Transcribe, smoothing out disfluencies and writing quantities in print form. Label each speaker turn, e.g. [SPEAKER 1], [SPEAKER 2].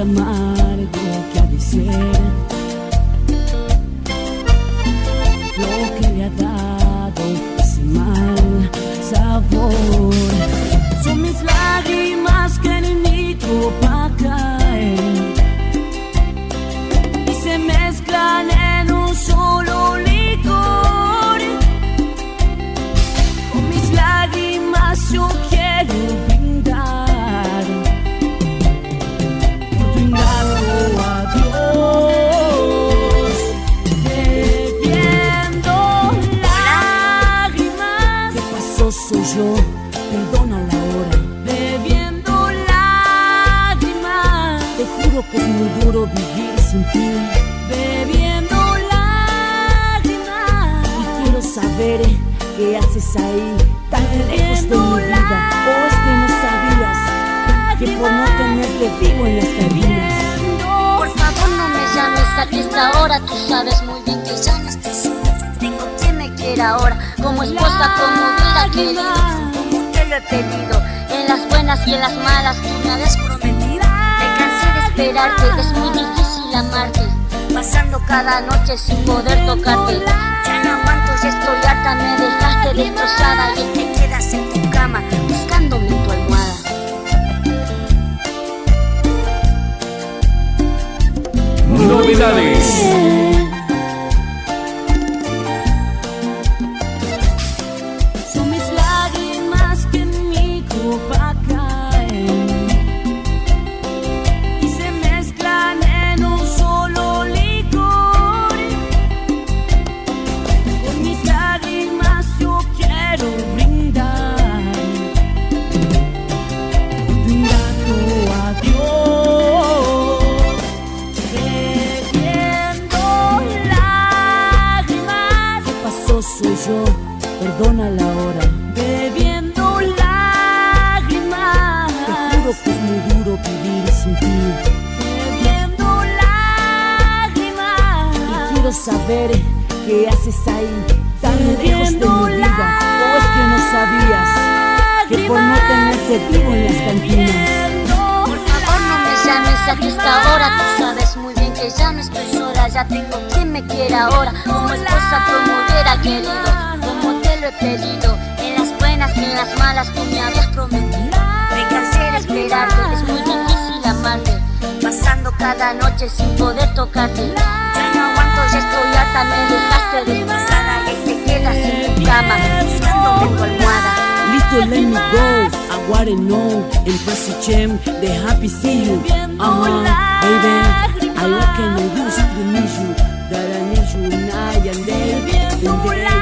[SPEAKER 1] amargo que ha de ser lo que le ha dado ese mal sabor. Son mis lágrimas que en mi copa caen y se mezclan en un solo licor. Con mis lágrimas yo quiero brindar por tu ingrato adiós, bebiendo lágrimas. ¿Qué pasó? Soy yo, perdona la hora. Bebiendo lágrimas, te juro que es muy duro vivir sin ti. Bebiendo lágrimas, y quiero saber qué haces ahí, tan lejos de mi vida. ¿O es que no sabías que por no tenerte vivo en las cabinas?
[SPEAKER 2] Por favor no me llames a esta hora, tú sabes muy bien que ya no estoy sola. Tengo quien me quiera ahora, como esposa, como hubiera querido, como te lo he pedido. En las buenas y en las malas tú me habías prometido. Me cansé de esperarte, es muy difícil amarte, pasando cada noche sin poder tocarte. Ya no aguanto, ya estoy harta, me dejaste destrozada y te quedas en tu cama buscándome en tu almohada.
[SPEAKER 3] Novedades.
[SPEAKER 1] Son mis lágrimas que en mi copa caen y se mezclan en un solo licor. Con mis lágrimas yo quiero brindar por tu ingrato adiós. Bebiendo lágrimas, ¿qué pasó? Soy yo, perdona la hora. Bebiendo lágrimas, te juro que es muy duro vivir sin ti. Bebiendo lágrimas, y quiero saber qué haces ahí, tan lejos de mi vida. ¿O es que no sabías que por no tenerte vivo en las cantinas?
[SPEAKER 2] Por favor no me llames a esta hora, tú sabes muy bien que ya no estoy sola. Ya tengo quien me quiera ahora, como esposa, como hubiera querido, como te lo he pedido. En las buenas y en las malas tú me habías prometido. Me cansé de esperarte, es muy difícil amarte, pasando cada noche sin poder tocarte. Ya no aguanto, ya estoy harta, me dejaste destrozada y te quedas en tu cama buscándome en tu almohada.
[SPEAKER 1] Listo, let me go. I wanna know. In Pressy Chem, they happy see you. Baby, I what can I do to need you? That I need you night and day.